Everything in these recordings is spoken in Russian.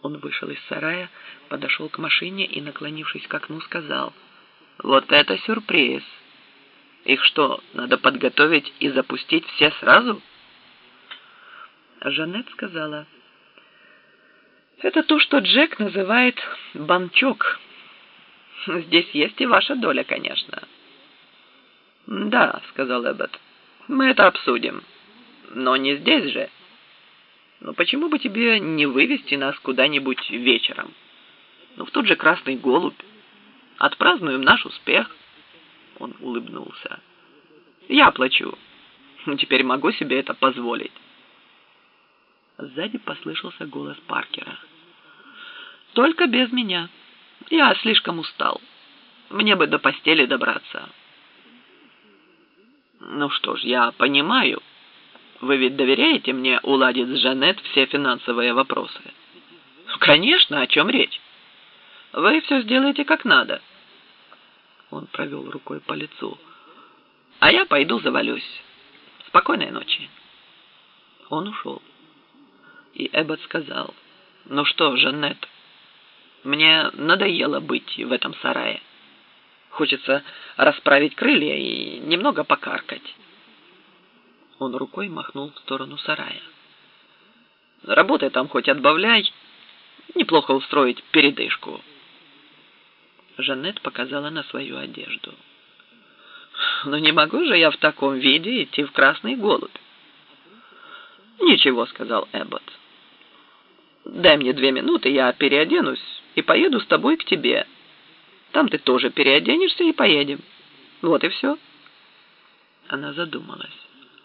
Он вышел из сарая, подошел к машине и, наклонившись к окну, сказал: «Вот это сюрприз! Их что, надо подготовить и запустить все сразу?» Жанет сказала: «Это то, что Джек называет банчок. Здесь есть и ваша доля, конечно». «Да», — сказал Эббот, — «мы это обсудим. Но не здесь же. Но почему бы тебе не вывести нас куда-нибудь вечером? В тот же Красный Голубь. Отпразднуем наш успех». Он улыбнулся. «Я плачу. Теперь могу себе это позволить». Сзади послышался голос Паркера: «Только без меня. Я слишком устал. Мне бы до постели добраться». «Ну что ж, я понимаю. Вы ведь доверяете мне уладить с Жанет все финансовые вопросы?» «Конечно, о чем речь? Вы все сделаете как надо». Он провел рукой по лицу. «А я пойду завалюсь. Спокойной ночи». Он ушел. И Эббот сказал: «Ну что, Жанет, мне надоело быть в этом сарае. Хочется расправить крылья и немного покаркать». Он рукой махнул в сторону сарая. «Работай там хоть отбавляй. Неплохо устроить передышку». Жанет показала на свою одежду. «Но не могу же я в таком виде идти в Красный Голубь». «Ничего», — сказал Эббот. «Дай мне 2 минуты, я переоденусь и поеду с тобой к тебе. Там ты тоже переоденешься и поедем. Вот и все». Она задумалась.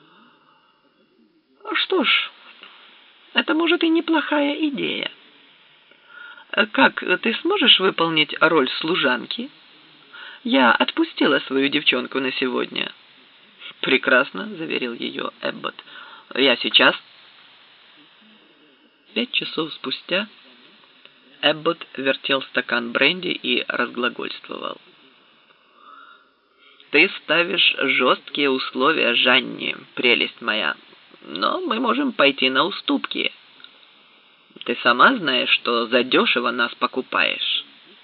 «Что ж, это, может, и неплохая идея. Как, ты сможешь выполнить роль служанки? Я отпустила свою девчонку на сегодня». «Прекрасно», — заверил ее Эббот. «Я сейчас». 5 часов спустя Эббот вертел стакан бренди и разглагольствовал: «Ты ставишь жесткие условия, Жанни, прелесть моя, но мы можем пойти на уступки. Ты сама знаешь, что задешево нас покупаешь».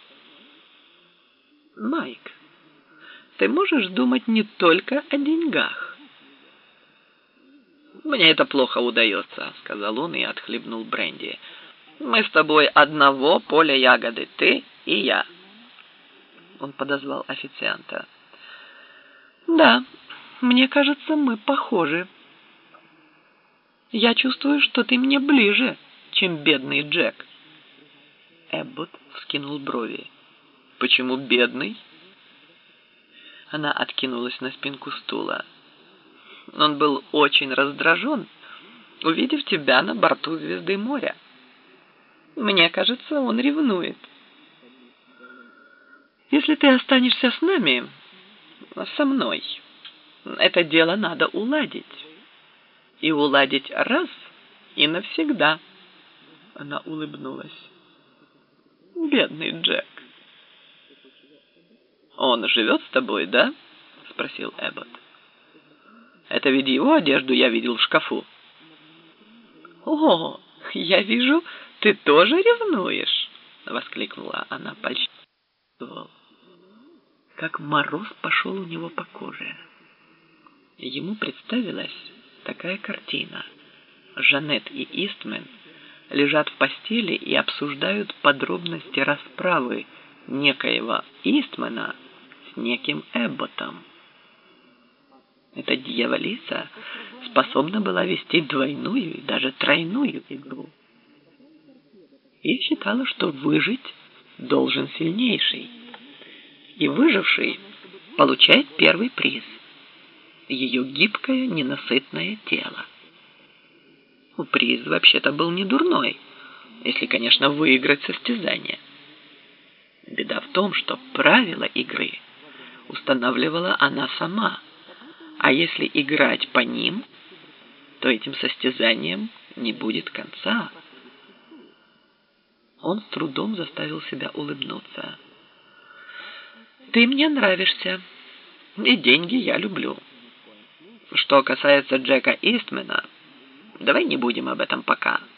«Майк, ты можешь думать не только о деньгах». «Мне это плохо удается», — сказал он и отхлебнул бренди. «Мы с тобой одного поля ягоды, ты и я». Он подозвал официанта. «Да, мне кажется, мы похожи. Я чувствую, что ты мне ближе, чем бедный Джек». Эббот вскинул брови. «Почему бедный?» Она откинулась на спинку стула. «Он был очень раздражен, увидев тебя на борту Звезды моря. Мне кажется, он ревнует. Если ты останешься с нами, со мной, это дело надо уладить. И уладить раз и навсегда». Она улыбнулась. «Бедный Джек». «Он живет с тобой, да?» — спросил Эббот. «Это ведь его одежду я видел в шкафу». «О, я вижу, ты тоже ревнуешь!» — воскликнула она польщенно. Как мороз пошел у него по коже. Ему представилась такая картина: Жанет и Истмен лежат в постели и обсуждают подробности расправы некоего Истмена с неким Эбботом. Эта дьяволица способна была вести двойную и даже тройную игру. И считала, что выжить должен сильнейший. И выживший получает первый приз — ее гибкое, ненасытное тело. Приз вообще-то был не дурной, если, конечно, выиграть состязание. Беда в том, что правила игры устанавливала она сама. А если играть по ним, то этим состязанием не будет конца. Он с трудом заставил себя улыбнуться. «Ты мне нравишься, и деньги я люблю. Что касается Джека Истмена, давай не будем об этом пока.